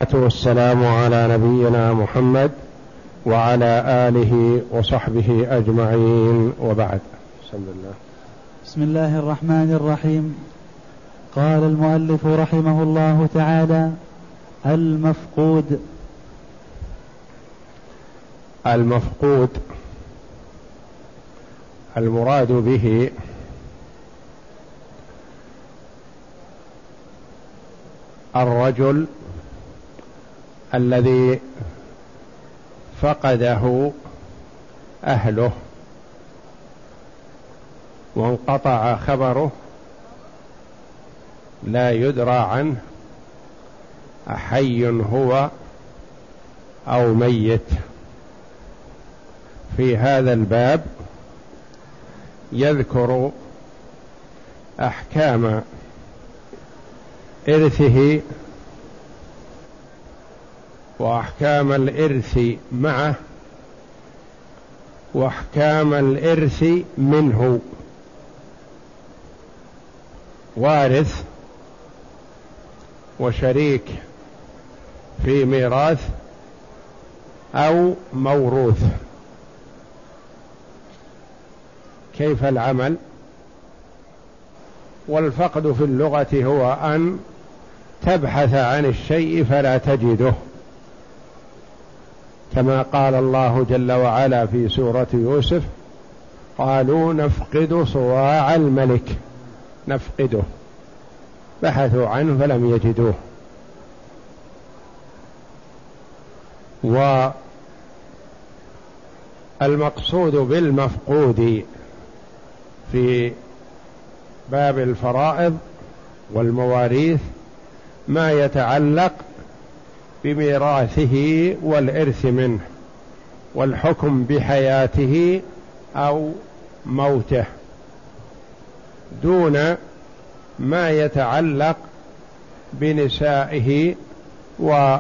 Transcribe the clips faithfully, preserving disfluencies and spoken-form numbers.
والسلام على نبينا محمد وعلى آله وصحبه أجمعين، وبعد. بسم الله بسم الله الرحمن الرحيم. قال المؤلف رحمه الله تعالى: المفقود. المفقود المراد به الرجل الذي فقده أهله وانقطع خبره، لا يدرى عنه أحي هو أو ميت. في هذا الباب يذكر أحكام إرثه وأحكام الإرث معه وأحكام الإرث منه. وارث وشريك في ميراث أو موروث. كيف العمل؟ والفقد في اللغة هو أن تبحث عن الشيء فلا تجده، كما قال الله جل وعلا في سورة يوسف: قالوا نفقد صواع الملك. نفقده، بحثوا عنه فلم يجدوه. والمقصود بالمفقود في باب الفرائض والمواريث ما يتعلق بميراثه والإرث منه والحكم بحياته أو موته، دون ما يتعلق بنسائه و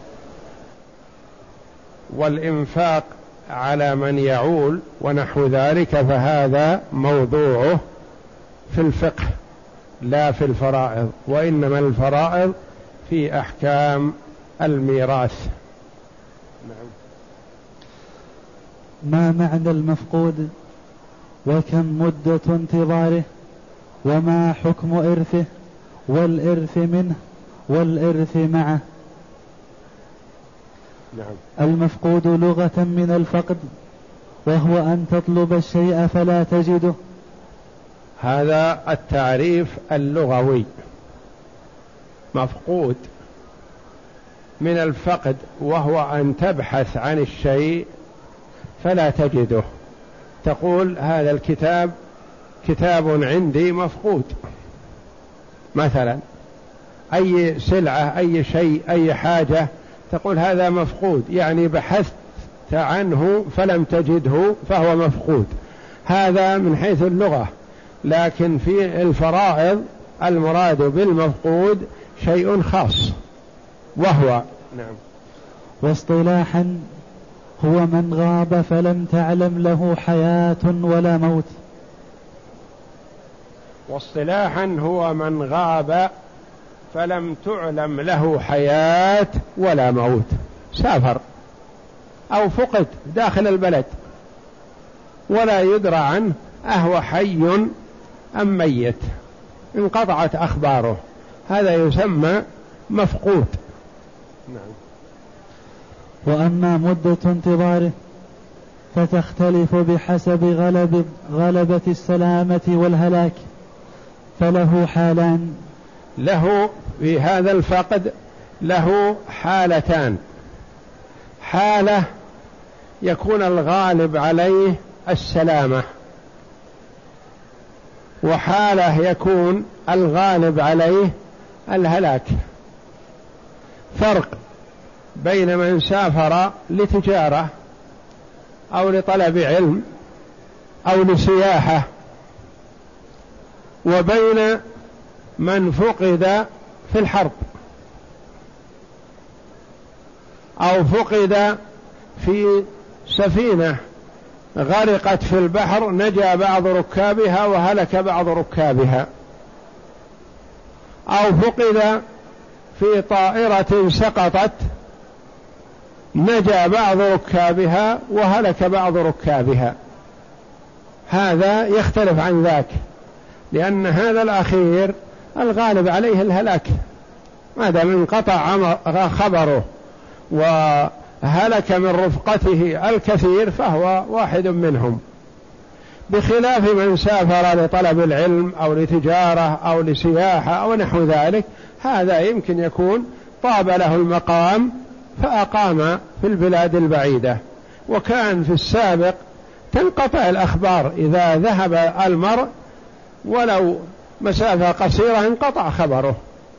والإنفاق على من يعول ونحو ذلك، فهذا موضوعه في الفقه لا في الفرائض، وإنما الفرائض في أحكام الميراث. نعم. ما معنى المفقود؟ وكم مدة انتظاره؟ وما حكم إرثه والإرث منه والإرث معه؟ نعم. المفقود لغة من الفقد، وهو أن تطلب الشيء فلا تجده. هذا التعريف اللغوي. مفقود من الفقد، وهو أن تبحث عن الشيء فلا تجده. تقول هذا الكتاب كتاب عندي مفقود مثلا، أي سلعة أي شيء أي حاجة تقول هذا مفقود، يعني بحثت عنه فلم تجده فهو مفقود. هذا من حيث اللغة، لكن في الفرائض المراد بالمفقود شيء خاص وهو نعم. واصطلاحا هو من غاب فلم تعلم له حياة ولا موت. واصطلاحا هو من غاب فلم تعلم له حياة ولا موت، سافر أو فقد داخل البلد ولا يدرى عنه أهو حي أم ميت، انقطعت أخباره، هذا يسمى مفقود. نعم. وأما مدة انتظاره فتختلف بحسب غلب غلبة السلامة والهلاك، فله حالان. له في هذا الفقد له حالتان: حالة يكون الغالب عليه السلامة، وحالة يكون الغالب عليه الهلاك. فرق بين من سافر لتجارة أو لطلب علم أو لسياحة، وبين من فقد في الحرب أو فقد في سفينة غرقت في البحر، نجا بعض ركابها وهلك بعض ركابها، أو فقد في طائرة سقطت نجا بعض ركابها وهلك بعض ركابها، هذا يختلف عن ذاك، لأن هذا الأخير الغالب عليه الهلاك، ما دام انقطع خبره وهلك من رفقته الكثير فهو واحد منهم، بخلاف من سافر لطلب العلم أو لتجارة أو لسياحة أو نحو ذلك، هذا يمكن يكون طاب له المقام فأقام في البلاد البعيدة. وكان في السابق تنقطع الأخبار، إذا ذهب المرء ولو مسافة قصيرة انقطع خبره،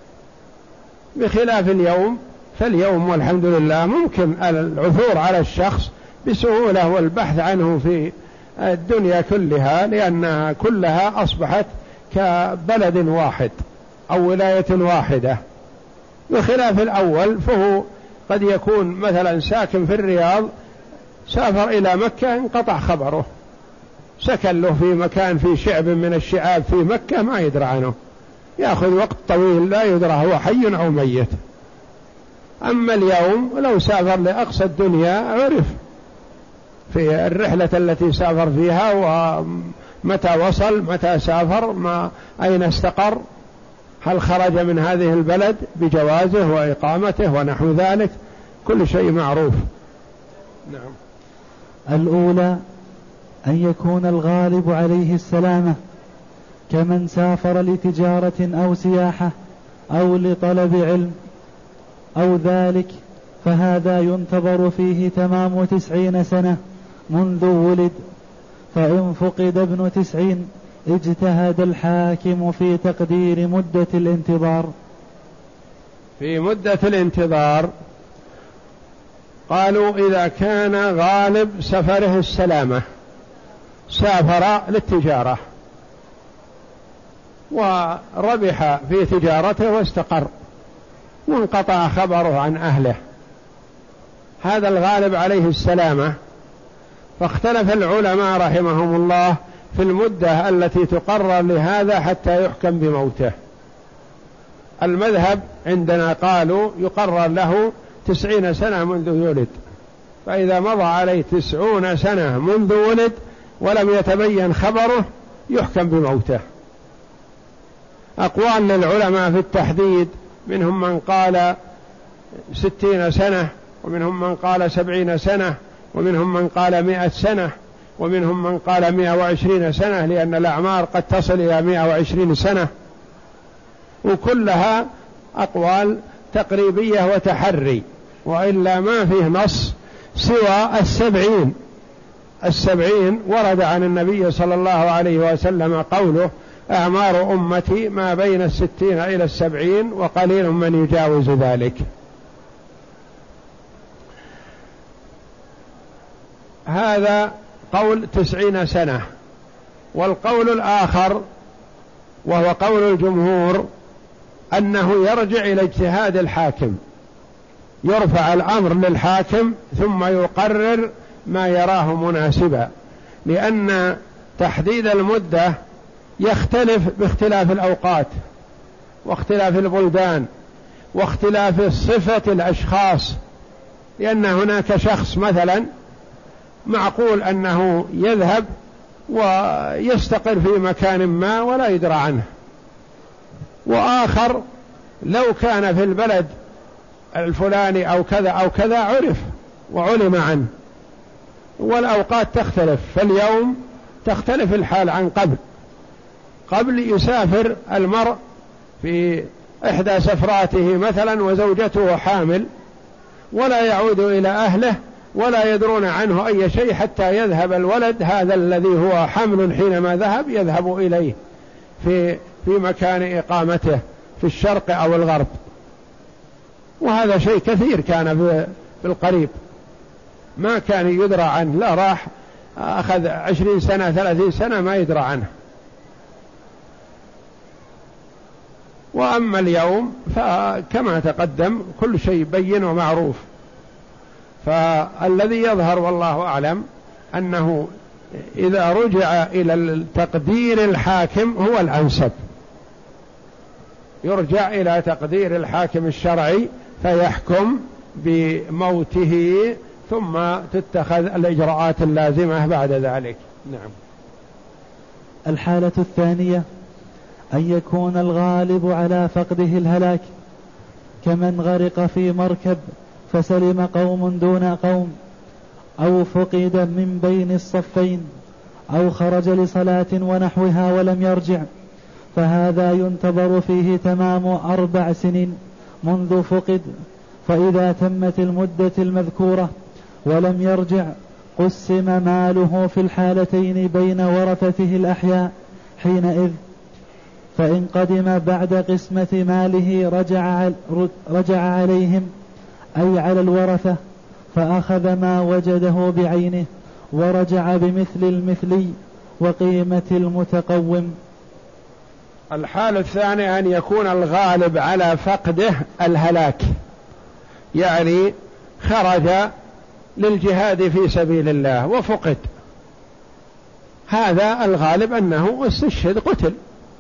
بخلاف اليوم، فاليوم والحمد لله ممكن العثور على الشخص بسهولة والبحث عنه في الدنيا كلها، لأنها كلها أصبحت كبلد واحد أو ولاية واحدة، بخلاف الأول فهو قد يكون مثلا ساكن في الرياض سافر إلى مكة انقطع خبره، سكن له في مكان في شعب من الشعاب في مكة ما يدرى عنه، يأخذ وقت طويل لا يدرى هو حي أو ميت. أما اليوم لو سافر لأقصى الدنيا عرف في الرحلة التي سافر فيها ومتى وصل، متى سافر، ما أين استقر، هل خرج من هذه البلد بجوازه وإقامته ونحو ذلك، كل شيء معروف. نعم. الأولى أن يكون الغالب عليه السلامة، كمن سافر لتجارة أو سياحة أو لطلب علم أو ذلك، فهذا ينتظر فيه تمام تسعين سنة منذ ولد، فإن فقد ابن تسعين اجتهد الحاكم في تقدير مدة الانتظار. في مدة الانتظار قالوا إذا كان غالب سفره السلامة، سافر للتجارة وربح في تجارته واستقر وانقطع خبره عن أهله، هذا الغالب عليه السلامة، فاختلف العلماء رحمهم الله في المدة التي تقرر لهذا حتى يحكم بموته. المذهب عندنا قالوا يقرر له تسعين سنة منذ يولد، فإذا مضى عليه تسعون سنة منذ ولد ولم يتبين خبره يحكم بموته. أقوال للعلماء في التحديد، منهم من قال ستين سنة، ومنهم من قال سبعين سنة، ومنهم من قال مئة سنة، ومنهم من قال مئة وعشرين سنة، لأن الأعمار قد تصل إلى مئة وعشرين سنة، وكلها أقوال تقريبية وتحري، وإلا ما فيه نص سوى السبعين. السبعين ورد عن النبي صلى الله عليه وسلم قوله: أعمار أمتي ما بين الستين إلى السبعين وقليل من يجاوز ذلك. هذا قول تسعين سنة. والقول الآخر وهو قول الجمهور أنه يرجع إلى اجتهاد الحاكم، يرفع الأمر للحاكم ثم يقرر ما يراه مناسبا، لأن تحديد المدة يختلف باختلاف الأوقات واختلاف البلدان واختلاف صفة الأشخاص، لأن هناك شخص مثلا معقول أنه يذهب ويستقر في مكان ما ولا يدرى عنه، وآخر لو كان في البلد الفلاني أو كذا أو كذا عرف وعلم عنه، والأوقات تختلف. فاليوم تختلف الحال عن قبل. قبل يسافر المرء في إحدى سفراته مثلا وزوجته حامل ولا يعود إلى أهله ولا يدرون عنه أي شيء حتى يذهب الولد هذا الذي هو حمل حينما ذهب يذهب إليه في في مكان إقامته في الشرق أو الغرب. وهذا شيء كثير كان في القريب، ما كان يدرى عنه، لا راح أخذ عشرين سنة ثلاثين سنة ما يدرى عنه. وأما اليوم فكما تقدم كل شيء بين ومعروف. فالذي يظهر والله أعلم أنه إذا رجع إلى التقدير الحاكم هو الأنسب، يرجع إلى تقدير الحاكم الشرعي فيحكم بموته ثم تتخذ الإجراءات اللازمة بعد ذلك. نعم. الحالة الثانية أن يكون الغالب على فقده الهلاك، كمن غرق في مركب فسلم قوم دون قوم، أو فقد من بين الصفين، أو خرج لصلاة ونحوها ولم يرجع، فهذا ينتظر فيه تمام أربع سنين منذ فقد، فإذا تمت المدة المذكورة ولم يرجع قسم ماله في الحالتين بين ورثته الأحياء حينئذ، فإن قدم بعد قسمة ماله رجع, رجع عليهم أي على الورثة، فأخذ ما وجده بعينه ورجع بمثل المثلي وقيمة المتقوم. الحالة الثانية أن يكون الغالب على فقده الهلاك، يعني خرج للجهاد في سبيل الله وفقد، هذا الغالب أنه استشهد قتل،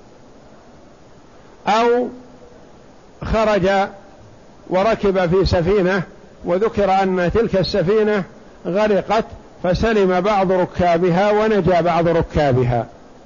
أو خرج وركب في سفينة وذكر أن تلك السفينة غرقت فسلم بعض ركابها ونجا بعض ركابها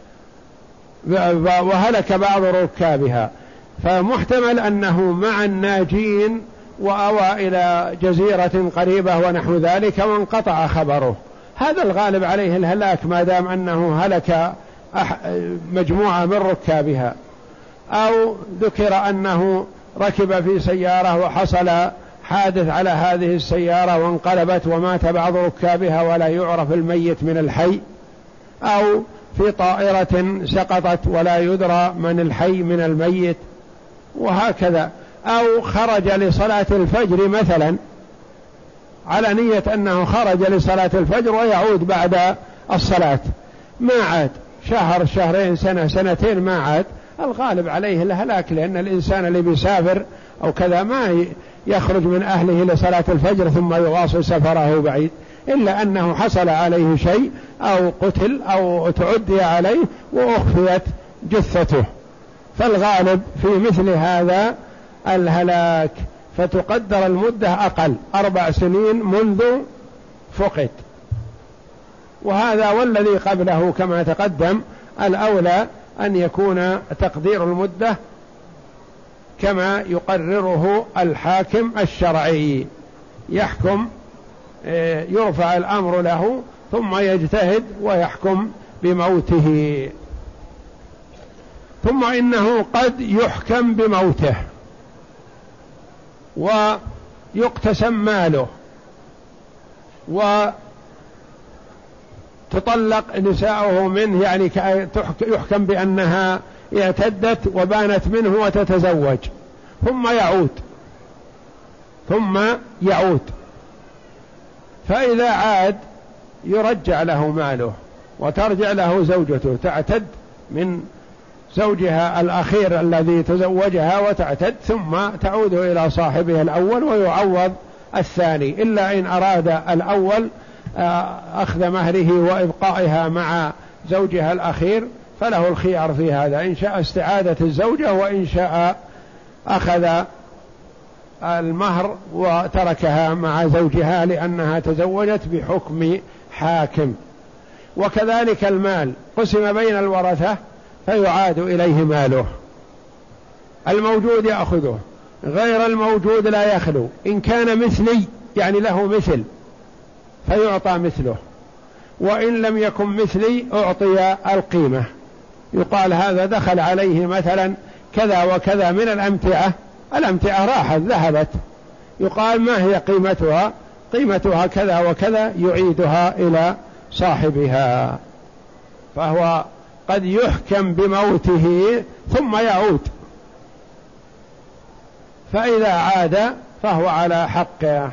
وهلك بعض ركابها، فمحتمل أنه مع الناجين وأوى إلى جزيرة قريبة ونحو ذلك وانقطع خبره، هذا الغالب عليه الهلاك ما دام أنه هلك مجموعة من ركابها. أو ذكر أنه ركب في سيارة وحصل حادث على هذه السيارة وانقلبت ومات بعض ركابها ولا يعرف الميت من الحي، أو في طائرة سقطت ولا يدرى من الحي من الميت، وهكذا. أو خرج لصلاة الفجر مثلا على نية أنه خرج لصلاة الفجر ويعود بعد الصلاة، ما عاد شهر شهرين سنة سنتين ما عاد، الغالب عليه الهلاك، لأن الإنسان اللي بيسافر أو كذا ما يخرج من أهله لصلاة الفجر ثم يواصل سفره بعيد، إلا أنه حصل عليه شيء أو قتل أو تعدي عليه وأخفيت جثته، فالغالب في مثل هذا الهلاك، فتقدر المدة أقل أربع سنين منذ فقد. وهذا والذي قبله كما تقدم الأولى أن يكون تقدير المدة كما يقرره الحاكم الشرعي، يحكم يرفع الأمر له ثم يجتهد ويحكم بموته. ثم إنه قد يحكم بموته ويقتسم ماله وتطلق نساؤه منه، يعني يحكم بأنها اعتدت وبانت منه وتتزوج، ثم يعود ثم يعود فإذا عاد يرجع له ماله وترجع له زوجته، تعتد من زوجها الأخير الذي تزوجها وتعتد، ثم تعود إلى صاحبها الأول ويعوض الثاني، إلا إن أراد الأول أخذ مهره وإبقائها مع زوجها الأخير فله الخيار في هذا، إن شاء استعادة الزوجة وإن شاء أخذ المهر وتركها مع زوجها لأنها تزوجت بحكم حاكم. وكذلك المال قسم بين الورثة فيعاد إليه ماله، الموجود يأخذه، غير الموجود لا يخلو، إن كان مثلي يعني له مثل فيعطى مثله، وإن لم يكن مثلي أعطي القيمة، يقال هذا دخل عليه مثلا كذا وكذا من الأمتعة، الأمتعة راحت ذهبت، يقال ما هي قيمتها؟ قيمتها كذا وكذا، يعيدها إلى صاحبها. فهو قد يحكم بموته ثم يعود، فإذا عاد فهو على حقه.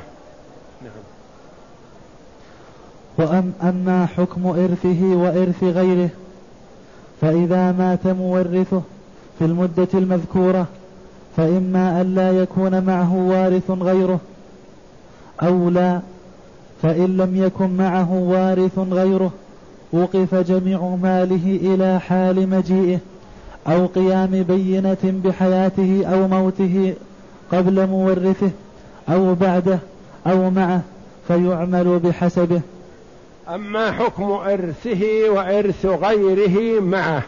وأما حكم إرثه وإرث غيره، فإذا مات مورثه في المدة المذكورة فإما أن لا يكون معه وارث غيره أو لا، فإن لم يكن معه وارث غيره وقف جميع ماله إلى حال مجيئه، أو قيام بينة بحياته أو موته قبل مورثه أو بعده أو معه فيعمل بحسبه. أما حكم إرثه وإرث غيره معه،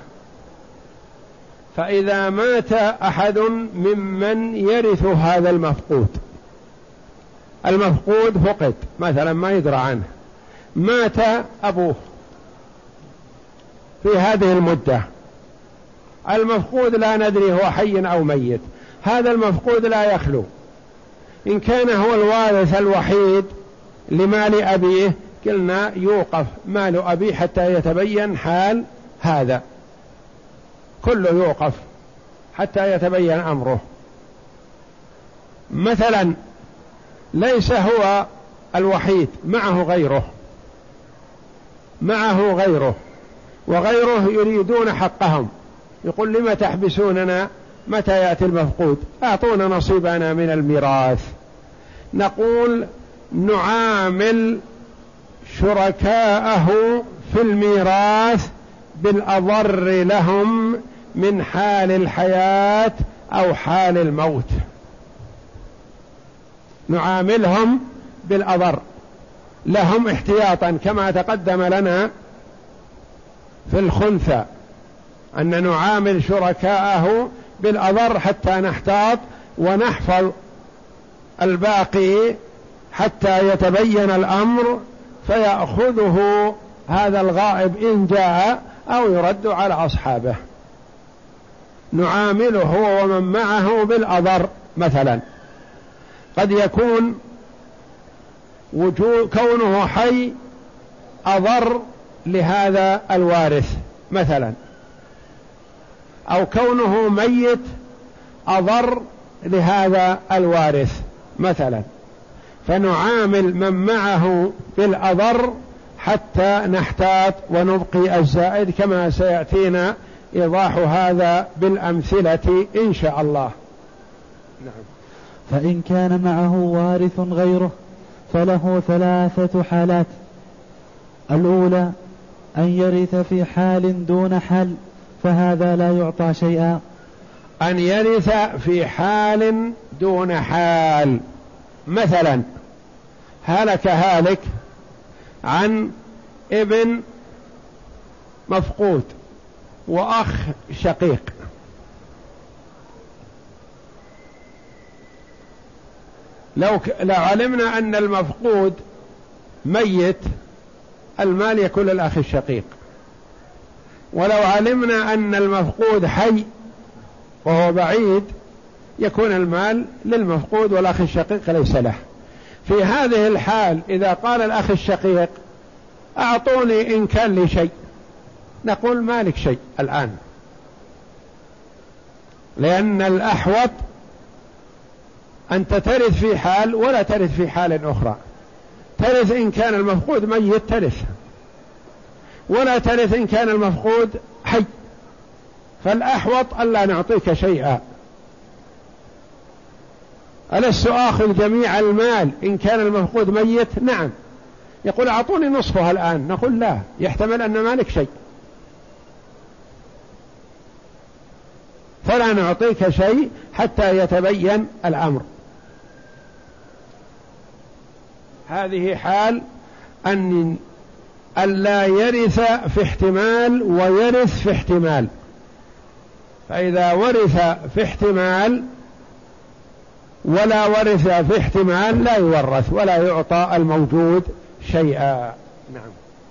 فإذا مات أحد ممن يرث هذا المفقود، المفقود فقد مثلا ما يدرى عنه، مات أبوه في هذه المدة، المفقود لا ندري هو حي أو ميت، هذا المفقود لا يخلو، إن كان هو الوارث الوحيد لمال أبيه قلنا يوقف مال أبيه حتى يتبين حال هذا، كله يوقف حتى يتبين أمره. مثلا ليس هو الوحيد، معه غيره، معه غيره وغيره يريدون حقهم، يقول لما تحبسوننا متى يأتي المفقود، أعطونا نصيبنا من الميراث. نقول نعامل شركاءه في الميراث بالأضر لهم من حال الحياة أو حال الموت، نعاملهم بالأضر لهم احتياطا كما تقدم لنا في الخنثى أن نعامل شركاءه بالأضر حتى نحتاط ونحفظ الباقي حتى يتبين الأمر فيأخذه هذا الغائب إن جاء أو يرد على أصحابه. نعامله هو ومن معه بالأضر، مثلا قد يكون وجود كونه حي أضر لهذا الوارث مثلا، أو كونه ميت أضر لهذا الوارث مثلا، فنعامل من معه بالأضر حتى نحتاط ونبقي الزائد كما سيأتينا إيضاح هذا بالأمثلة إن شاء الله. نعم. فإن كان معه وارث غيره فله ثلاثة حالات: الأولى أن يرث في حال دون حال، فهذا لا يعطى شيئا. أن يرث في حال دون حال، مثلا هلك هالك عن ابن مفقود وأخ شقيق، لو, ك... لو علمنا أن المفقود ميت المال يكون للأخ الشقيق، ولو علمنا أن المفقود حي وهو بعيد يكون المال للمفقود والأخ الشقيق ليس له. في هذه الحال إذا قال الأخ الشقيق أعطوني إن كان لي شيء، نقول مالك شيء الآن، لأن الأحوط أنت ترث في حال ولا ترث في حال أخرى، ترث إن كان المفقود ميت ترث، ولا ترث إن كان المفقود حي، فالأحوط ألا نعطيك شيئا. ألست آخذ جميع المال إن كان المفقود ميت؟ نعم. يقول أعطوني نصفها الآن، نقول لا، يحتمل أن مالك شيء، فلا نعطيك شيء حتى يتبين الأمر. هذه حال أن ألا يرث في احتمال ويرث في احتمال، فإذا ورث في احتمال ولا ورث في احتمال لا يورث ولا يعطى الموجود شيئا. نعم.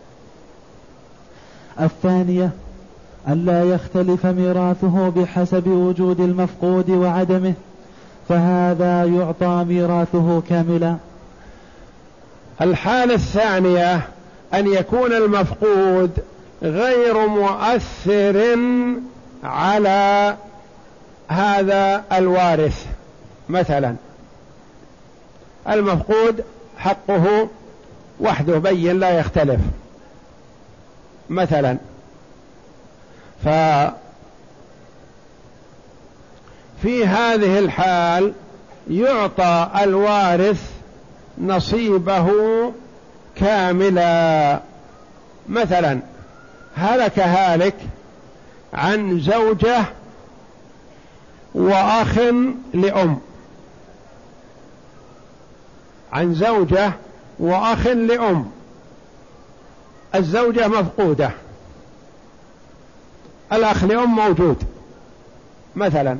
الثانية ألا يختلف ميراثه بحسب وجود المفقود وعدمه، فهذا يعطى ميراثه كاملا. الحالة الثانية أن يكون المفقود غير مؤثر على هذا الوارث، مثلا المفقود حقه وحده بين لا يختلف مثلا، ففي هذه الحال يعطى الوارث نصيبه كاملا. مثلا هلك هالك عن زوجة وأخ لأم، عن زوجة وأخ لأم، الزوجة مفقودة، الأخ لأم موجود، مثلا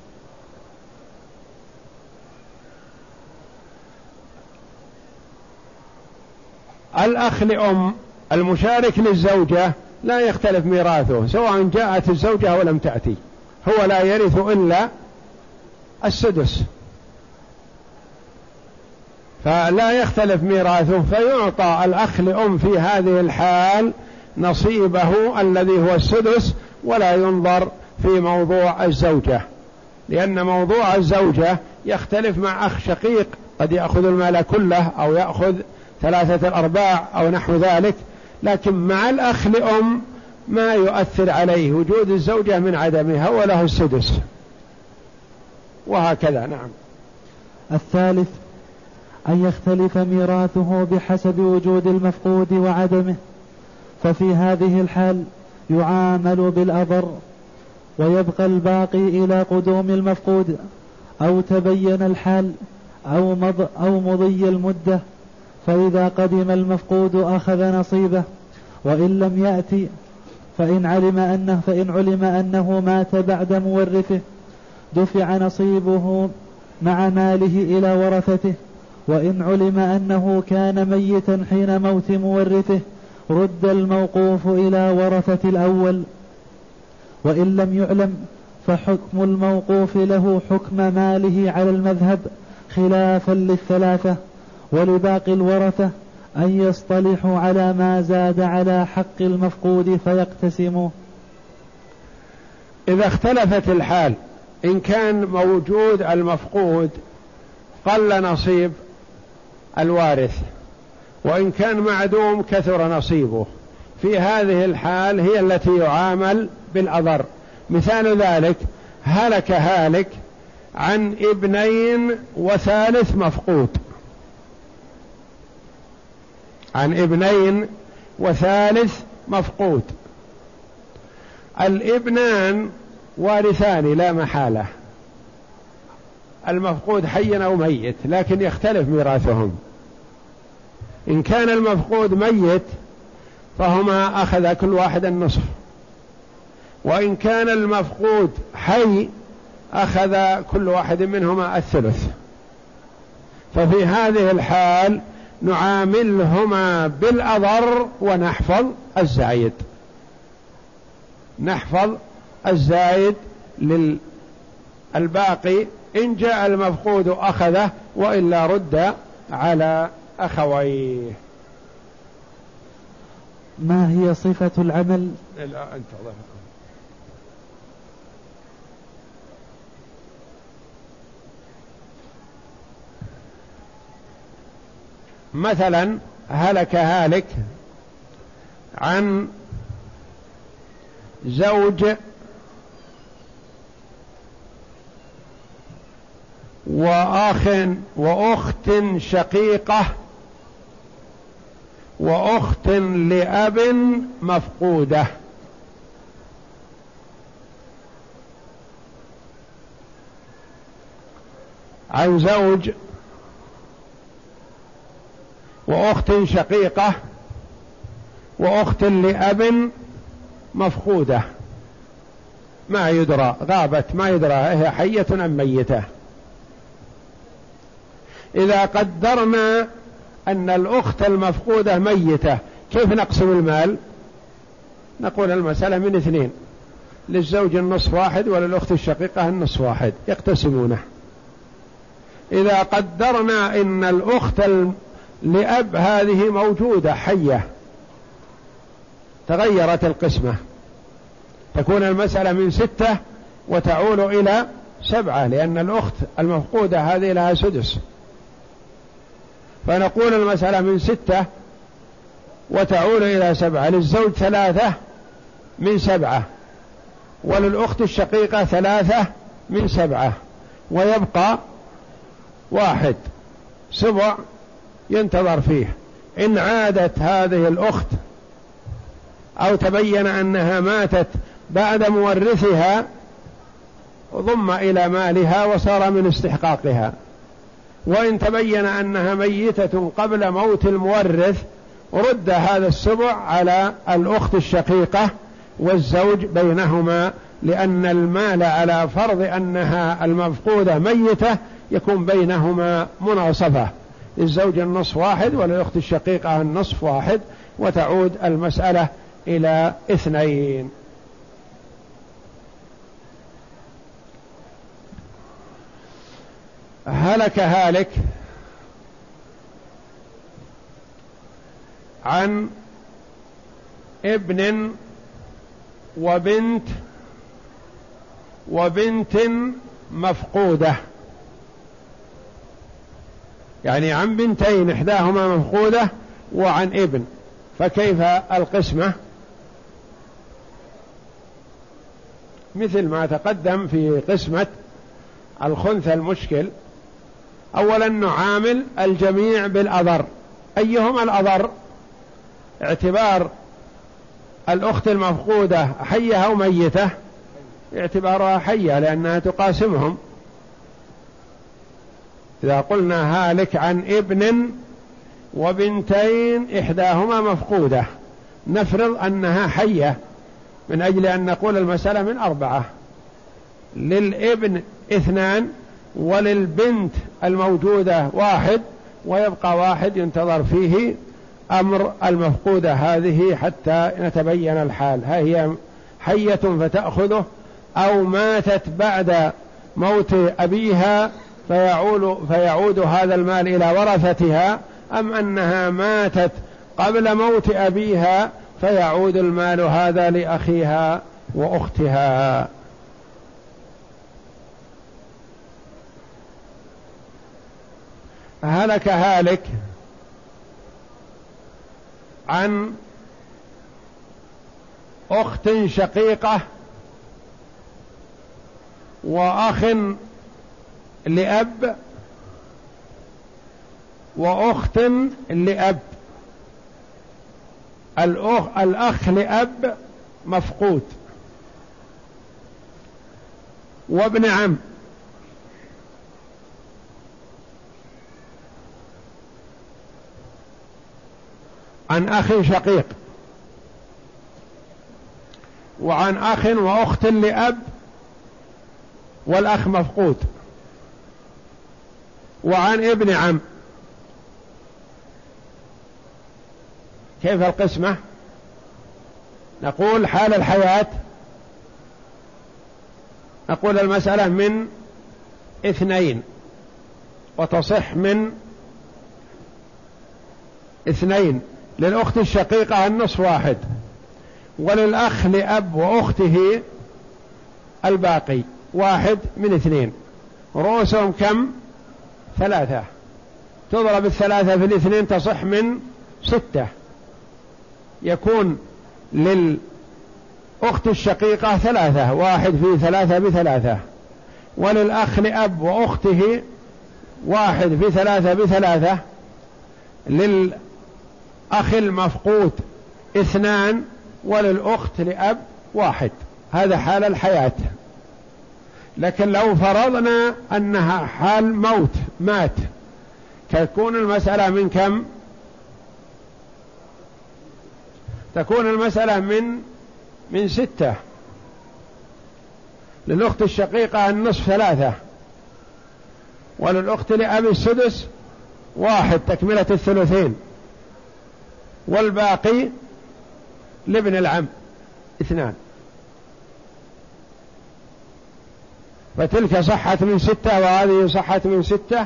الأخ لأم المشارك للزوجة لا يختلف ميراثه سواء جاءت الزوجة ولم تأتي، هو لا يرث إلا السدس، فلا يختلف ميراثه، فيعطى الأخ لأم في هذه الحال نصيبه الذي هو السدس، ولا ينظر في موضوع الزوجة، لأن موضوع الزوجة يختلف مع أخ شقيق، قد يأخذ المال كله أو يأخذ ثلاثة الأرباع أو نحو ذلك، لكن مع الأخ لأم ما يؤثر عليه وجود الزوجة من عدمها وله السدس، وهكذا. نعم. الثالث أن يختلف ميراثه بحسب وجود المفقود وعدمه، ففي هذه الحال يعامل بالأضر ويبقى الباقي إلى قدوم المفقود، أو تبين الحال أو, مض أو مضي المدة، فإذا قدم المفقود أخذ نصيبه، وإن لم يأتي فإن علم أنه, فإن علم أنه مات بعد مورثه دفع نصيبه مع ماله إلى ورثته، وإن علم أنه كان ميتا حين موت مورثه رد الموقوف إلى ورثة الأول، وإن لم يعلم فحكم الموقوف له حكم ماله على المذهب خلافا للثلاثة، ولباقي الورثة أن يصطلحوا على ما زاد على حق المفقود فيقتسموه. إذا اختلفت الحال، إن كان موجود المفقود قل نصيب الوارث، وإن كان معدوم كثر نصيبه، في هذه الحال هي التي يعامل بالأضر. مثال ذلك هلك هالك عن ابنين وثالث مفقود، عن ابنين وثالث مفقود، الابنان وارثان لا محالة، المفقود حي أو ميت، لكن يختلف ميراثهم. إن كان المفقود ميت فهما أخذ كل واحد النصف، وإن كان المفقود حي أخذ كل واحد منهما الثلث. ففي هذه الحال نعاملهما بالأضر ونحفظ الزايد، نحفظ الزايد للباقي، إن جاء المفقود أخذه وإلا رد على أخويه. ما هي صفة العمل؟ لا أنت مثلا هلك هالك عن زوج وأخ وأخت شقيقة وأخت لأب مفقودة، عن زوج وأخت شقيقة وأخت لأب مفقودة، ما يدرى، غابت ما يدرى هي حية أم ميتة. إذا قدرنا أن الأخت المفقودة ميتة كيف نقسم المال؟ نقول المسألة من اثنين، للزوج النصف واحد وللأخت الشقيقة النصف واحد، يقتسمونه. إذا قدرنا أن الأخت لأب هذه موجودة حية تغيرت القسمة، تكون المسألة من ستة وتعول إلى سبعة، لأن الأخت المفقودة هذه لها سدس، فنقول المسألة من ستة وتعول إلى سبعة، للزوج ثلاثة من سبعة، وللأخت الشقيقة ثلاثة من سبعة، ويبقى واحد سبع ينتظر فيه. إن عادت هذه الأخت أو تبين أنها ماتت بعد مورثها ضم إلى مالها وصار من استحقاقها. وإن تبين أنها ميتة قبل موت المورث رد هذا السبع على الأخت الشقيقة والزوج بينهما، لأن المال على فرض أنها المفقودة ميتة يكون بينهما مناصفة، للزوج النصف واحد وللأخت الشقيقة النصف واحد، وتعود المسألة إلى اثنين. هلك هالك عن ابن وبنت وبنت مفقودة، يعني عن بنتين إحداهما مفقودة وعن ابن، فكيف القسمة؟ مثل ما تقدم في قسمة الخنثى المشكل. أولا نعامل الجميع بالأضر. أيهما الأضر؟ اعتبار الأخت المفقودة حية أو ميتة؟ اعتبارها حية لأنها تقاسمهم. إذا قلنا هالك عن ابن وبنتين إحداهما مفقودة، نفرض أنها حية من أجل أن نقول المسألة من أربعة، للابن اثنان وللبنت الموجودة واحد، ويبقى واحد ينتظر فيه أمر المفقودة هذه حتى نتبين الحال، ها هي حية فتأخذه أو ماتت بعد موت أبيها فيعود, فيعود هذا المال إلى ورثتها، أم أنها ماتت قبل موت أبيها فيعود المال هذا لأخيها وأختها. هلك هالك عن أخت شقيقة وأخ لأب وأخت لأب. الأخ, الأخ لأب مفقود، وابن عم، عن أخ شقيق، وعن أخ وأخت لأب والأخ مفقود، وعن ابن عم. كيف القسمة؟ نقول حال الحياة، نقول المسألة من اثنين وتصح من اثنين. للأخت الشقيقة النصف واحد، وللأخ لأب وأخته الباقي واحد من اثنين. رؤوسهم كم؟ ثلاثة، تضرب الثلاثة في الاثنين تصح من ستة، يكون للأخت الشقيقة ثلاثة، واحد في ثلاثة بثلاثة، وللأخ لأب وأخته واحد في ثلاثة بثلاثة، للأخ المفقود اثنان، وللأخت لأب واحد. هذا حال الحياة. لكن لو فرضنا أنها حال موت، مات، تكون المسألة من كم؟ تكون المسألة من من ستة. للأخت الشقيقة النصف ثلاثة، وللأخت لأب السدس واحد تكملة الثلثين، والباقي لابن العم اثنان. فتلك صحت من ستة وهذه صحت من ستة،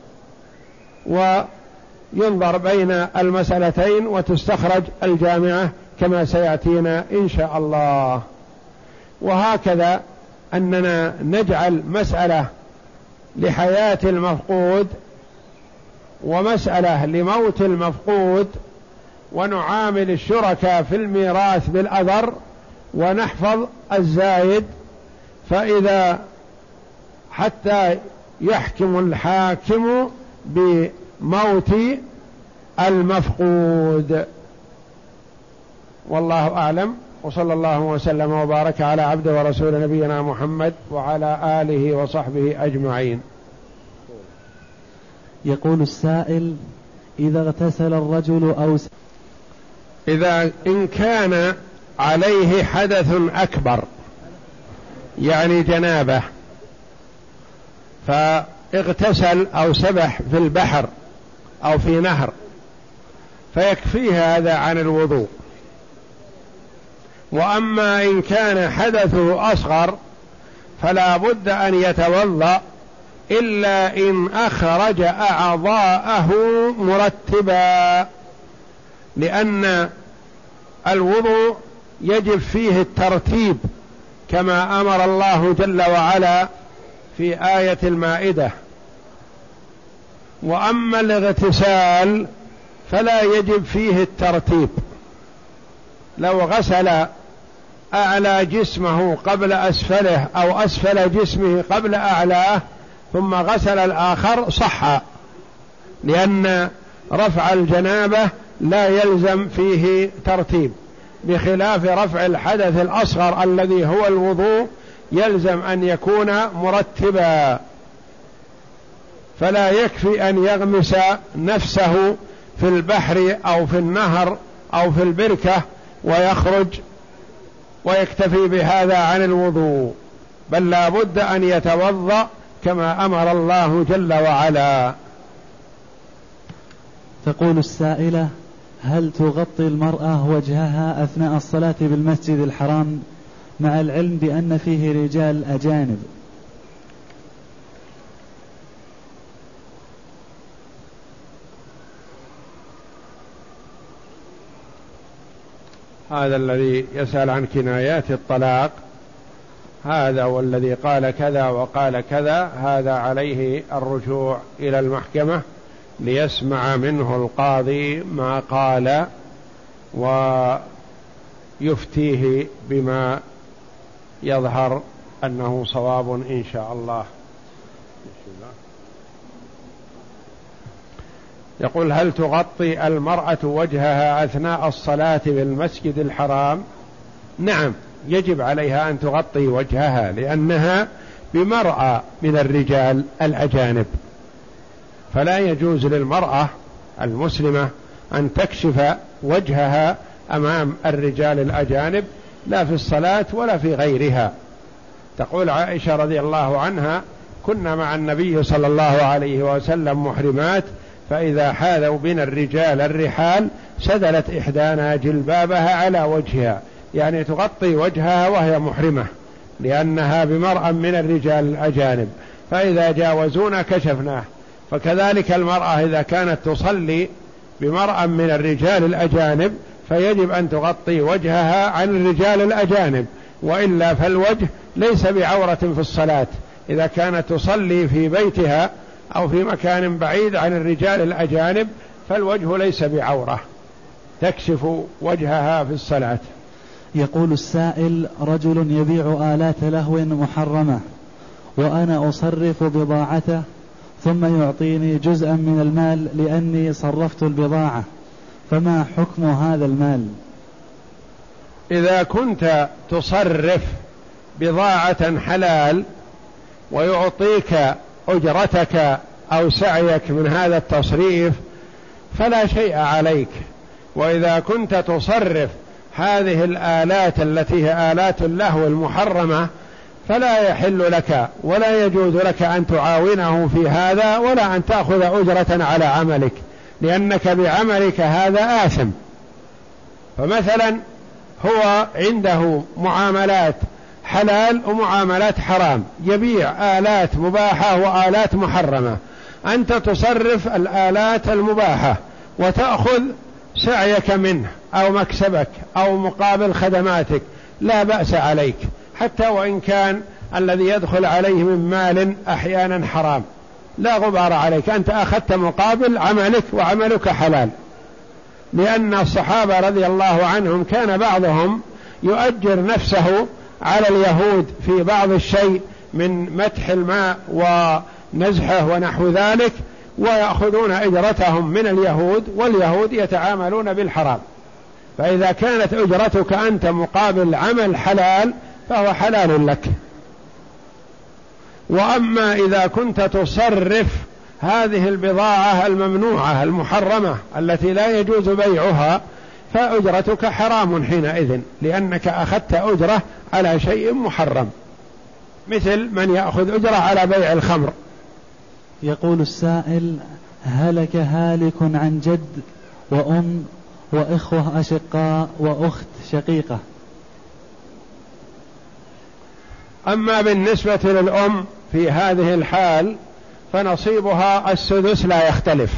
وينظر بين المسألتين وتستخرج الجامعة كما سيأتينا إن شاء الله. وهكذا أننا نجعل مسألة لحياة المفقود ومسألة لموت المفقود، ونعامل الشركاء في الميراث بالأضر ونحفظ الزايد، فإذا حتى يحكم الحاكم بموت المفقود. والله أعلم. وصلى الله وسلم وبارك على عبده ورسول نبينا محمد وعلى آله وصحبه أجمعين. يقول السائل: إذا اغتسل الرجل أو س... إذا إن كان عليه حدث أكبر يعني جنابه فاغتسل أو سبح في البحر أو في نهر فيكفيه هذا عن الوضوء. وأما إن كان حدثه أصغر فلا بد أن يتوضأ إلا إن أخرج أعضاءه مرتبا، لأن الوضوء يجب فيه الترتيب كما أمر الله جل وعلا في آية المائدة. وأما الاغتسال فلا يجب فيه الترتيب، لو غسل أعلى جسمه قبل أسفله أو أسفل جسمه قبل أعلاه ثم غسل الآخر صح، لأن رفع الجنابة لا يلزم فيه ترتيب، بخلاف رفع الحدث الأصغر الذي هو الوضوء يلزم أن يكون مرتبا. فلا يكفي أن يغمس نفسه في البحر أو في النهر أو في البركة ويخرج ويكتفي بهذا عن الوضوء، بل لا بد أن يتوضأ كما أمر الله جل وعلا. تقول السائلة: هل تغطي المرأة وجهها أثناء الصلاة بالمسجد الحرام مع العلم بأن فيه رجال أجانب؟ هذا الذي يسأل عن كنايات الطلاق، هذا والذي قال كذا وقال كذا، هذا عليه الرجوع إلى المحكمة ليسمع منه القاضي ما قال ويفتيه بما يظهر أنه صواب إن شاء الله. يقول: هل تغطي المرأة وجهها أثناء الصلاة بالمسجد الحرام؟ نعم، يجب عليها أن تغطي وجهها لأنها بمرأى من الرجال الأجانب، فلا يجوز للمرأة المسلمة أن تكشف وجهها أمام الرجال الأجانب لا في الصلاة ولا في غيرها. تقول عائشة رضي الله عنها: كنا مع النبي صلى الله عليه وسلم محرمات، فإذا حاذوا بنا الرجال الرحال سدلت إحدانا جلبابها على وجهها، يعني تغطي وجهها وهي محرمة لأنها بمرأى من الرجال الأجانب، فإذا جاوزونا كشفناه. فكذلك المرأة إذا كانت تصلي بمرأى من الرجال الأجانب فيجب أن تغطي وجهها عن الرجال الأجانب، وإلا فالوجه ليس بعورة في الصلاة. إذا كانت تصلي في بيتها أو في مكان بعيد عن الرجال الأجانب فالوجه ليس بعورة، تكشف وجهها في الصلاة. يقول السائل: رجل يبيع آلات لهو محرمة وأنا أصرف بضاعته ثم يعطيني جزءا من المال لأني صرفت البضاعة، فما حكم هذا المال؟ إذا كنت تصرف بضاعة حلال ويعطيك أجرتك أو سعيك من هذا التصريف فلا شيء عليك. وإذا كنت تصرف هذه الآلات التي هي آلات اللهو المحرمة فلا يحل لك ولا يجوز لك أن تعاونه في هذا ولا أن تأخذ أجرة على عملك، لأنك بعملك هذا آثم. فمثلا هو عنده معاملات حلال ومعاملات حرام، يبيع آلات مباحة وآلات محرمة، أنت تصرف الآلات المباحة وتأخذ سعيك منه أو مكسبك أو مقابل خدماتك، لا بأس عليك، حتى وإن كان الذي يدخل عليه من مال أحيانا حرام لا غبار عليك، أنت أخذت مقابل عملك وعملك حلال. لأن الصحابة رضي الله عنهم كان بعضهم يؤجر نفسه على اليهود في بعض الشيء من مدح الماء ونزحه ونحو ذلك، ويأخذون أجرتهم من اليهود واليهود يتعاملون بالحرام. فإذا كانت أجرتك أنت مقابل عمل حلال فهو حلال لك. وأما إذا كنت تصرف هذه البضاعة الممنوعة المحرمة التي لا يجوز بيعها فأجرتك حرام حينئذ، لأنك أخذت أجرة على شيء محرم، مثل من يأخذ أجرة على بيع الخمر. يقول السائل: هلك هالك عن جد وأم وإخوة أشقاء وأخت شقيقة. أما بالنسبة للأم في هذه الحال فنصيبها السدس لا يختلف،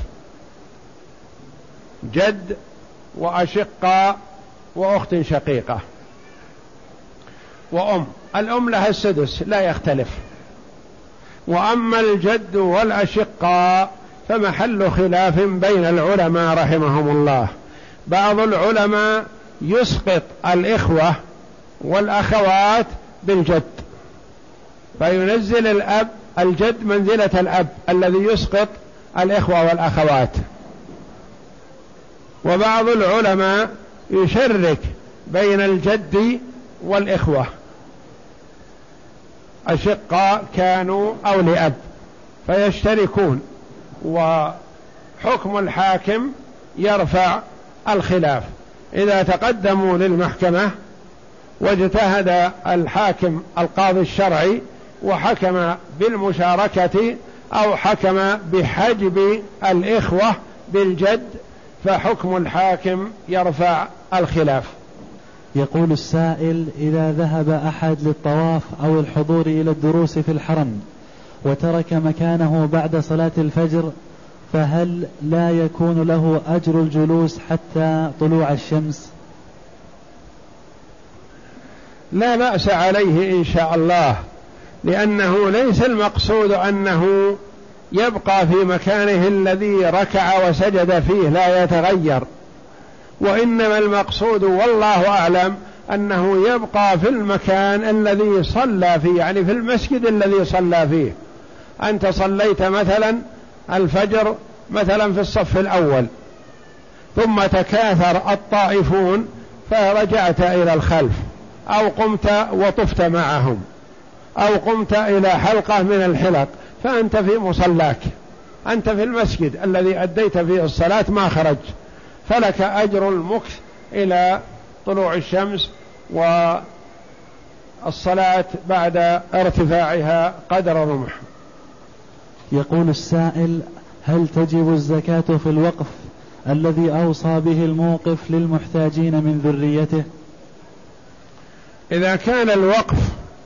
جد وأشقاء وأخت شقيقة وأم. الأم لها السدس لا يختلف. وأما الجد والأشقاء فمحل خلاف بين العلماء رحمهم الله. بعض العلماء يسقط الإخوة والأخوات بالجد، فينزل الأب الجد منزلة الأب الذي يسقط الإخوة والأخوات. وبعض العلماء يشرك بين الجد والإخوة أشقاء كانوا أو لأب فيشتركون، وحكم الحاكم يرفع الخلاف. إذا تقدموا للمحكمة واجتهد الحاكم القاضي الشرعي وحكم بالمشاركة أو حكم بحجب الإخوة بالجد فحكم الحاكم يرفع الخلاف. يقول السائل: إذا ذهب أحد للطواف أو الحضور إلى الدروس في الحرم وترك مكانه بعد صلاة الفجر فهل لا يكون له أجر الجلوس حتى طلوع الشمس؟ لا بأس عليه إن شاء الله، لأنه ليس المقصود أنه يبقى في مكانه الذي ركع وسجد فيه لا يتغير، وإنما المقصود والله أعلم أنه يبقى في المكان الذي صلى فيه، يعني في المسجد الذي صلى فيه. أنت صليت مثلا الفجر مثلا في الصف الأول ثم تكاثر الطائفون فرجعت إلى الخلف، أو قمت وطفت معهم، أو قمت إلى حلقة من الحلق، فأنت في مصلاك، أنت في المسجد الذي أديت فيه الصلاة ما خرج، فلك أجر المكث إلى طلوع الشمس والصلاة بعد ارتفاعها قدر رمح. يقول السائل: هل تجب الزكاة في الوقف الذي أوصى به الموقف للمحتاجين من ذريته؟ إذا كان الوقف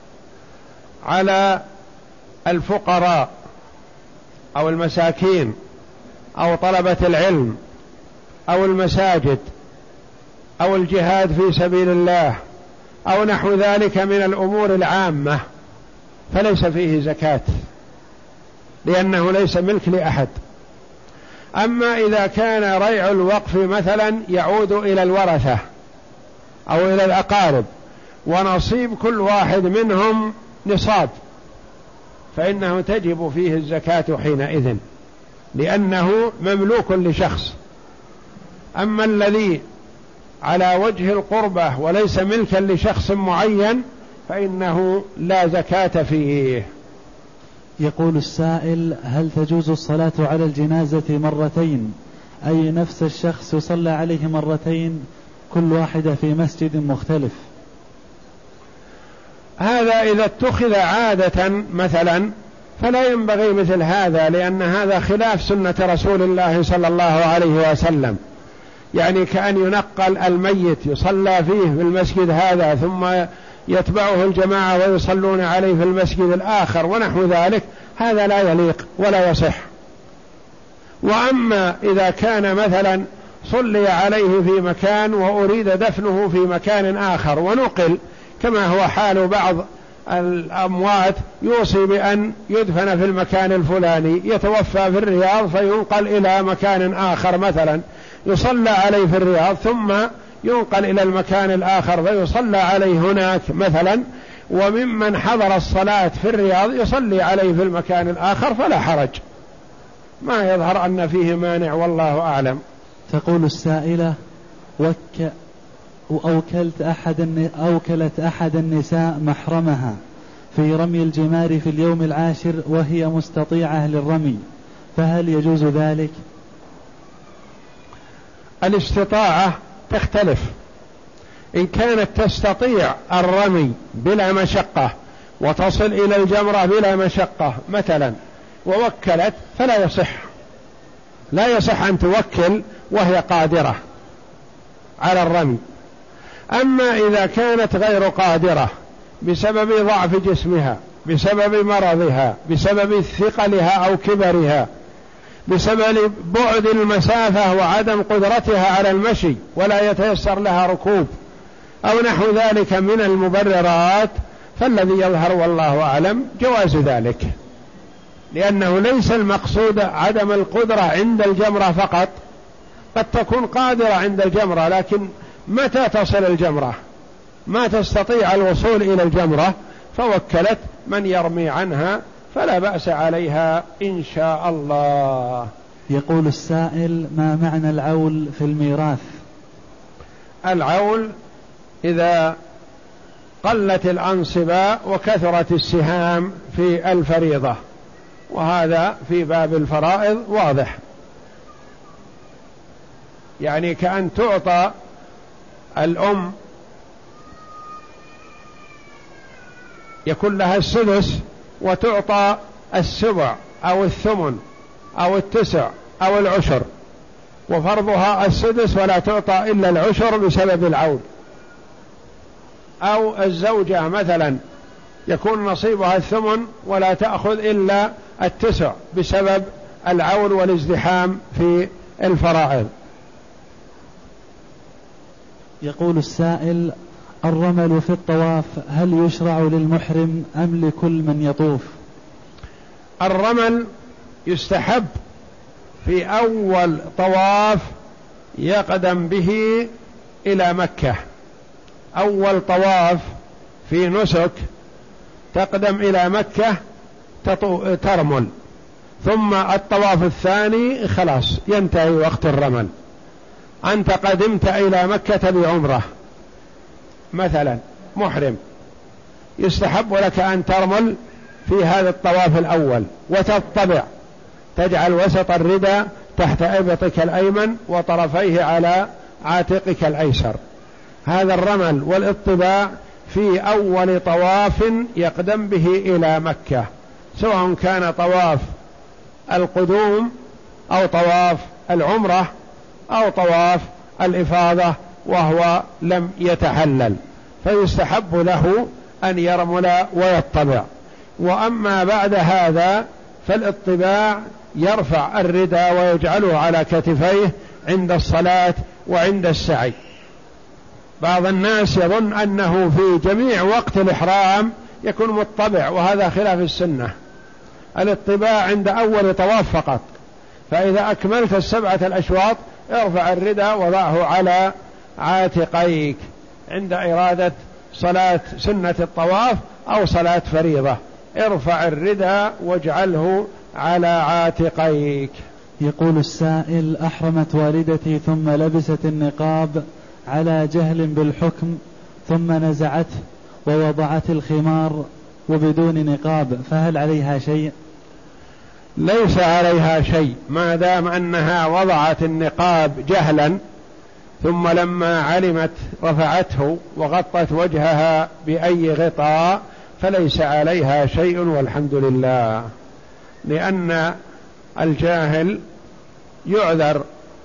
على الفقراء أو المساكين أو طلبة العلم أو المساجد أو الجهاد في سبيل الله أو نحو ذلك من الأمور العامة فليس فيه زكاة، لأنه ليس ملك لأحد. أما إذا كان ريع الوقف مثلا يعود إلى الورثة أو إلى الأقارب ونصيب كل واحد منهم نصاب فإنه تجب فيه الزكاة حينئذ، لأنه مملوك لشخص. أما الذي على وجه القربة وليس ملكا لشخص معين فإنه لا زكاة فيه. يقول السائل: هل تجوز الصلاة على الجنازة مرتين، أي نفس الشخص يصلى عليه مرتين كل واحدة في مسجد مختلف؟ هذا إذا اتخذ عادة مثلا فلا ينبغي مثل هذا، لأن هذا خلاف سنة رسول الله صلى الله عليه وسلم. يعني كأن ينقل الميت يصلى فيه في المسجد هذا ثم يتبعه الجماعة ويصلون عليه في المسجد الآخر ونحو ذلك، هذا لا يليق ولا يصح. وأما إذا كان مثلا صلي عليه في مكان وأريد دفنه في مكان آخر ونقل، كما هو حال بعض الأموات يوصي بأن يدفن في المكان الفلاني، يتوفى في الرياض فينقل إلى مكان آخر مثلا يصلى عليه في الرياض ثم ينقل إلى المكان الآخر فيصلى عليه هناك مثلا، وممن حضر الصلاة في الرياض يصلي عليه في المكان الآخر فلا حرج، ما يظهر أن فيه مانع والله أعلم. تقول السائلة: وك أوكلت أحد أوكلت أحد النساء محرمها في رمي الجمار في اليوم العاشر وهي مستطيعة للرمي، فهل يجوز ذلك؟ الاستطاعة تختلف، إن كانت تستطيع الرمي بلا مشقة وتصل إلى الجمرة بلا مشقة مثلا ووكلت فلا يصح، لا يصح أن توكل وهي قادرة على الرمي. أما إذا كانت غير قادرة بسبب ضعف جسمها، بسبب مرضها، بسبب ثقلها أو كبرها، بسبب بعد المسافة وعدم قدرتها على المشي ولا يتيسر لها ركوب أو نحو ذلك من المبررات، فالذي يظهر والله أعلم جواز ذلك، لأنه ليس المقصود عدم القدرة عند الجمرة فقط، قد تكون قادرة عند الجمرة لكن متى تصل الجمرة ما تستطيع الوصول إلى الجمرة فوكلت من يرمي عنها فلا بأس عليها إن شاء الله. يقول السائل: ما معنى العول في الميراث؟ العول إذا قلت الأنصبة وكثرت السهام في الفريضة، وهذا في باب الفرائض واضح، يعني كأن تعطى الأم يكون لها السدس وتعطى السبع أو الثمن أو التسع أو العشر، وفرضها السدس ولا تعطى إلا العشر بسبب العول. أو الزوجة مثلا يكون نصيبها الثمن ولا تأخذ إلا التسع بسبب العول والازدحام في الفرائض. يقول السائل: الرمل في الطواف هل يشرع للمحرم أم لكل من يطوف؟ الرمل يستحب في أول طواف يقدم به إلى مكة، أول طواف في نسك تقدم إلى مكة ترمل، ثم الطواف الثاني خلاص ينتهي وقت الرمل. أنت قدمت إلى مكة بعمرة مثلا محرم، يستحب لك أن ترمل في هذا الطواف الأول وتطبع، تجعل وسط الردى تحت إبطك الأيمن وطرفيه على عاتقك الأيسر. هذا الرمل والاطباع في أول طواف يقدم به إلى مكة، سواء كان طواف القدوم أو طواف العمرة أو طواف الإفاضة وهو لم يتحلل، فيستحب له أن يرمل ويطبع. وأما بعد هذا فالاطباع يرفع الردى ويجعله على كتفيه عند الصلاة وعند السعي. بعض الناس يظن أنه في جميع وقت الإحرام يكون مطبع، وهذا خلاف السنة. الاطباع عند أول طواف فقط، فإذا أكملت السبعة الأشواط ارفع الردى وضعه على عاتقيك عند إرادة صلاة سنة الطواف أو صلاة فريضة، ارفع الردى واجعله على عاتقيك. يقول السائل: أحرمت والدتي ثم لبست النقاب على جهل بالحكم ثم نزعته ووضعت الخمار وبدون نقاب، فهل عليها شيء؟ ليس عليها شيء ما دام أنها وضعت النقاب جهلا ثم لما علمت رفعته وغطت وجهها بأي غطاء فليس عليها شيء والحمد لله، لأن الجاهل يعذر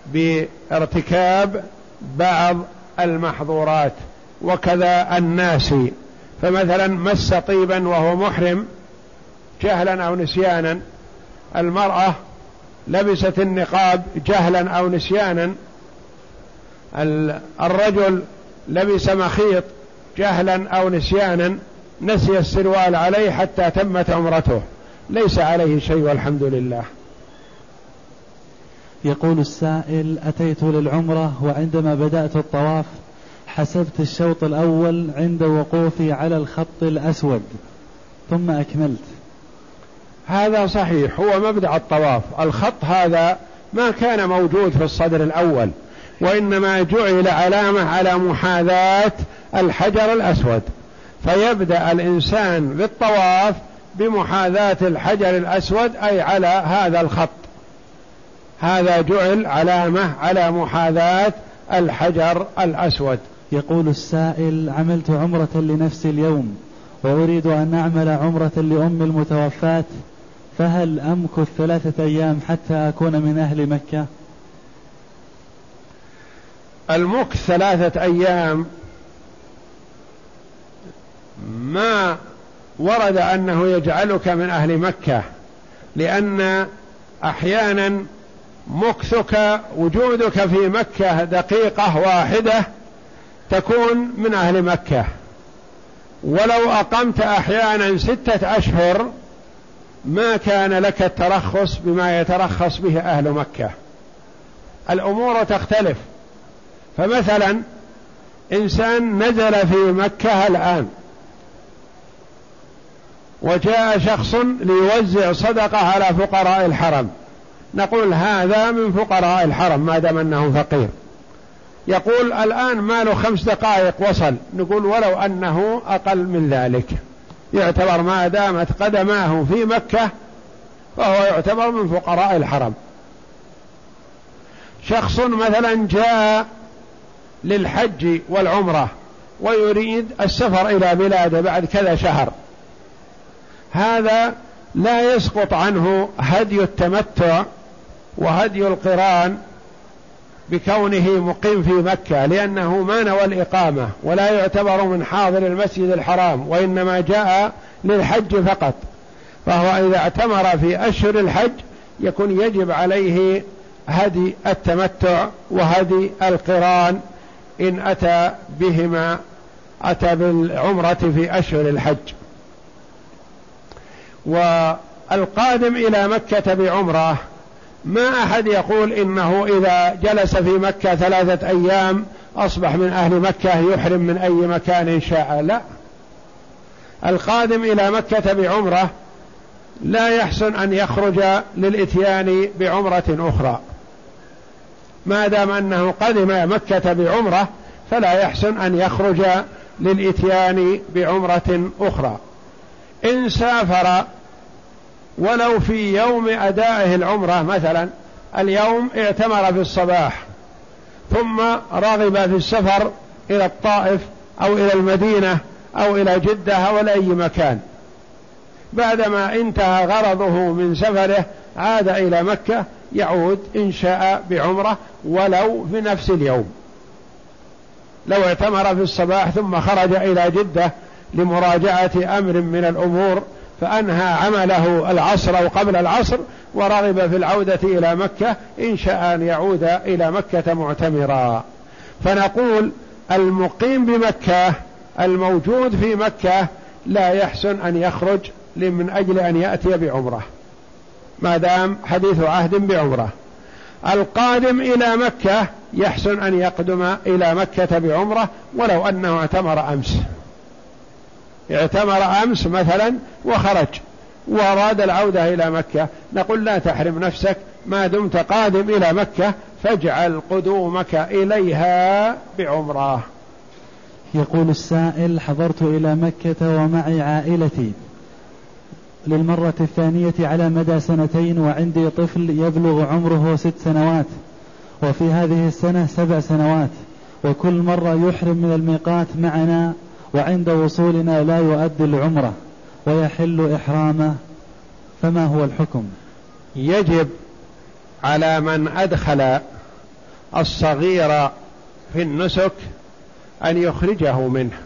بارتكاب بعض المحظورات، وكذا الناسي. فمثلا مس طيبا وهو محرم جهلا أو نسيانا، المرأة لبست النقاب جهلا أو نسيانا، الرجل لبس مخيط جهلا أو نسيانا، نسي السروال عليه حتى تمت عمرته، ليس عليه شيء والحمد لله. يقول السائل: أتيت للعمرة وعندما بدأت الطواف حسبت الشوط الأول عند وقوفي على الخط الأسود ثم أكملت. هذا صحيح، هو مبدأ الطواف، الخط هذا ما كان موجود في الصدر الأول، وإنما جعل علامة على محاذاة الحجر الأسود، فيبدأ الإنسان بالطواف بمحاذاة الحجر الأسود أي على هذا الخط، هذا جعل علامة على محاذاة الحجر الأسود. يقول السائل: عملت عمرة لنفسي اليوم وأريد أن أعمل عمرة لأم المتوفاة، فهل أمكث ثلاثة أيام حتى أكون من أهل مكة؟ المكث ثلاثة أيام ما ورد أنه يجعلك من أهل مكة، لأن أحيانا مكثك وجودك في مكة دقيقة واحدة تكون من أهل مكة، ولو أقمت أحيانا ستة أشهر ما كان لك الترخص بما يترخص به أهل مكة، الأمور تختلف. فمثلا إنسان نزل في مكة الآن وجاء شخص ليوزع صدقة على فقراء الحرم، نقول هذا من فقراء الحرم ما دام أنه فقير. يقول الآن ماله خمس دقائق وصل، نقول ولو أنه أقل من ذلك يعتبر ما دامت قدماه في مكة فهو يعتبر من فقراء الحرم. شخص مثلا جاء للحج والعمرة ويريد السفر إلى بلاده بعد كذا شهر، هذا لا يسقط عنه هدي التمتع وهدي القران بكونه مقيم في مكة، لأنه ما نوى الإقامة ولا يعتبر من حاضر المسجد الحرام، وإنما جاء للحج فقط، فهو إذا اعتمر في أشهر الحج يكون يجب عليه هدي التمتع وهدي القران إن أتى بهما، أتى بالعمرة في أشهر الحج. والقادم إلى مكة بعمرة ما أحد يقول إنه إذا جلس في مكة ثلاثة أيام أصبح من أهل مكة يحرم من أي مكان شاء، لا، القادم إلى مكة بعمرة لا يحسن أن يخرج للإتيان بعمرة أخرى، ما دام أنه قدم مكة بعمرة فلا يحسن أن يخرج للإتيان بعمرة أخرى. إن سافر ولو في يوم أدائه العمرة، مثلا اليوم اعتمر في الصباح ثم رغب في السفر إلى الطائف أو إلى المدينة أو إلى جدة أو إلى أي مكان، بعدما انتهى غرضه من سفره عاد إلى مكة، يعود إن شاء بعمرة ولو في نفس اليوم. لو اعتمر في الصباح ثم خرج إلى جدة لمراجعة أمر من الأمور فأنهى عمله العصر أو قبل العصر ورغب في العودة إلى مكة، إن شاء أن يعود إلى مكة معتمرا. فنقول المقيم بمكة الموجود في مكة لا يحسن أن يخرج من أجل أن يأتي بعمرة ما دام حديث عهد بعمرة. القادم إلى مكة يحسن أن يقدم إلى مكة بعمرة ولو أنه اعتمر أمس، اعتمر أمس مثلا وخرج وأراد العودة إلى مكة، نقول لا تحرم نفسك ما دمت قادم إلى مكة، فاجعل قدومك إليها بعمرة. يقول السائل: حضرت إلى مكة ومعي عائلتي للمرة الثانية على مدى سنتين، وعندي طفل يبلغ عمره ست سنوات، وفي هذه السنة سبع سنوات، وكل مرة يحرم من الميقات معنا، وعند وصولنا لا يؤدي العمرة ويحل إحرامه، فما هو الحكم؟ يجب على من أدخل الصغير في النسك أن يخرجه منه،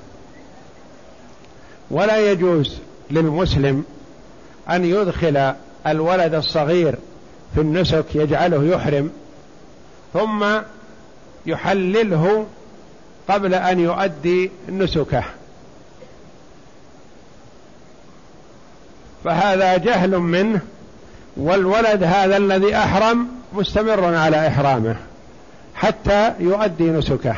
ولا يجوز للمسلم أن يدخل الولد الصغير في النسك يجعله يحرم ثم يحلله قبل أن يؤدي نسكه، فهذا جهل منه، والولد هذا الذي أحرم مستمر على إحرامه حتى يؤدي نسكه.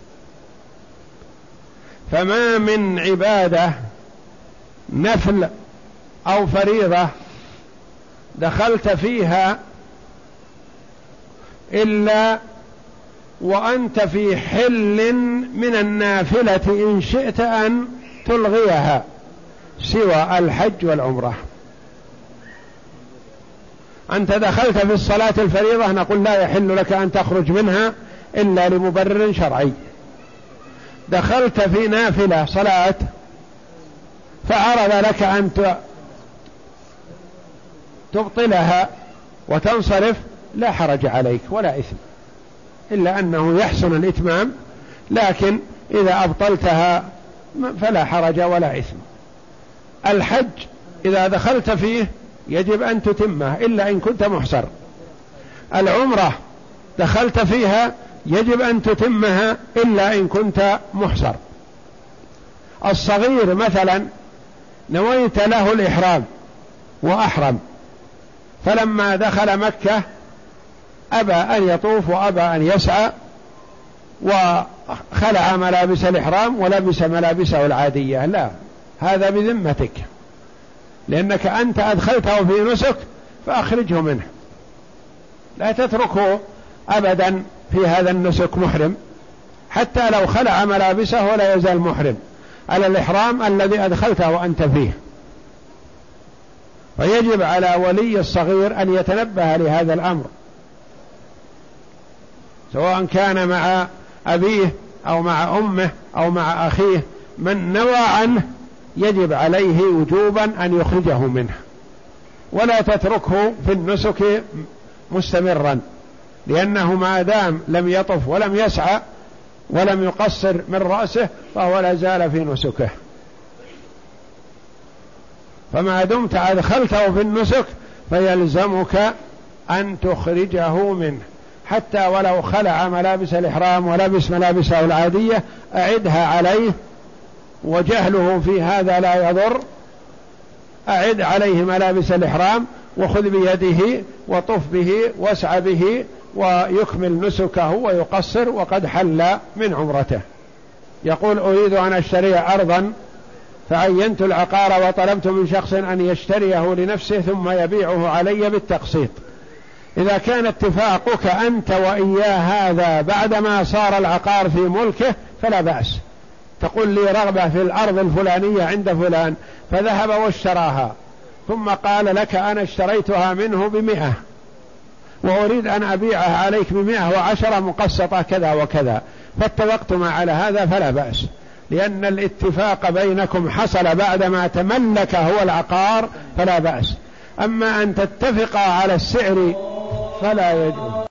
فما من عبادة نفل أو فريضة دخلت فيها إلا وأنت في حل من النافلة إن شئت أن تلغيها سوى الحج والعمرة. أنت دخلت في الصلاة الفريضة نقول لا يحل لك أن تخرج منها إلا لمبرر شرعي. دخلت في نافلة صلاة فعرض لك أن تبطلها وتنصرف لا حرج عليك ولا إثم، إلا أنه يحسن الإتمام، لكن إذا أبطلتها فلا حرج ولا إثم. الحج إذا دخلت فيه يجب أن تتمه إلا إن كنت محصر. العمرة دخلت فيها يجب أن تتمها إلا إن كنت محصر. الصغير مثلا نويت له الإحرام وأحرم، فلما دخل مكة أبى أن يطوف وأبى أن يسعى وخلع ملابس الإحرام ولبس ملابسه العادية، لا، هذا بذمتك، لأنك أنت أدخلته في نسك فأخرجه منه، لا تتركه أبدا في هذا النسك محرم، حتى لو خلع ملابسه ولا يزال محرم على الإحرام الذي أدخلته وأنت فيه. فيجب على ولي الصغير أن يتنبه لهذا الأمر، سواء كان مع أبيه أو مع أمه أو مع أخيه، من نوى عنه يجب عليه وجوبا أن يخرجه منه، ولا تتركه في النسك مستمرا، لأنه ما دام لم يطف ولم يسعى ولم يقصر من رأسه فهو لا زال في نسكه. فما دمت أدخلته في النسك فيلزمك أن تخرجه منه، حتى ولو خلع ملابس الإحرام ولبس ملابسه العادية أعدها عليه، وجهله في هذا لا يضر. أعد عليه ملابس الإحرام وخذ بيده وطف به واسع به ويكمل نسكه ويقصر وقد حل من عمرته. يقول أريد أن أشتري أرضا فعينت العقار وطلبت من شخص أن يشتريه لنفسه ثم يبيعه علي بالتقسيط. إذا كان اتفاقك أنت وإياه هذا بعدما صار العقار في ملكه فلا بأس، تقول لي رغبة في الأرض الفلانية عند فلان، فذهب واشتراها ثم قال لك أنا اشتريتها منه بمئة وأريد أن أبيعها عليك بمئة وعشرة مقسطة كذا وكذا، فاتفقتما على هذا فلا بأس، لأن الاتفاق بينكم حصل بعدما تملك هو العقار فلا بأس. أما أن تتفقا على السعر فلا يجوز.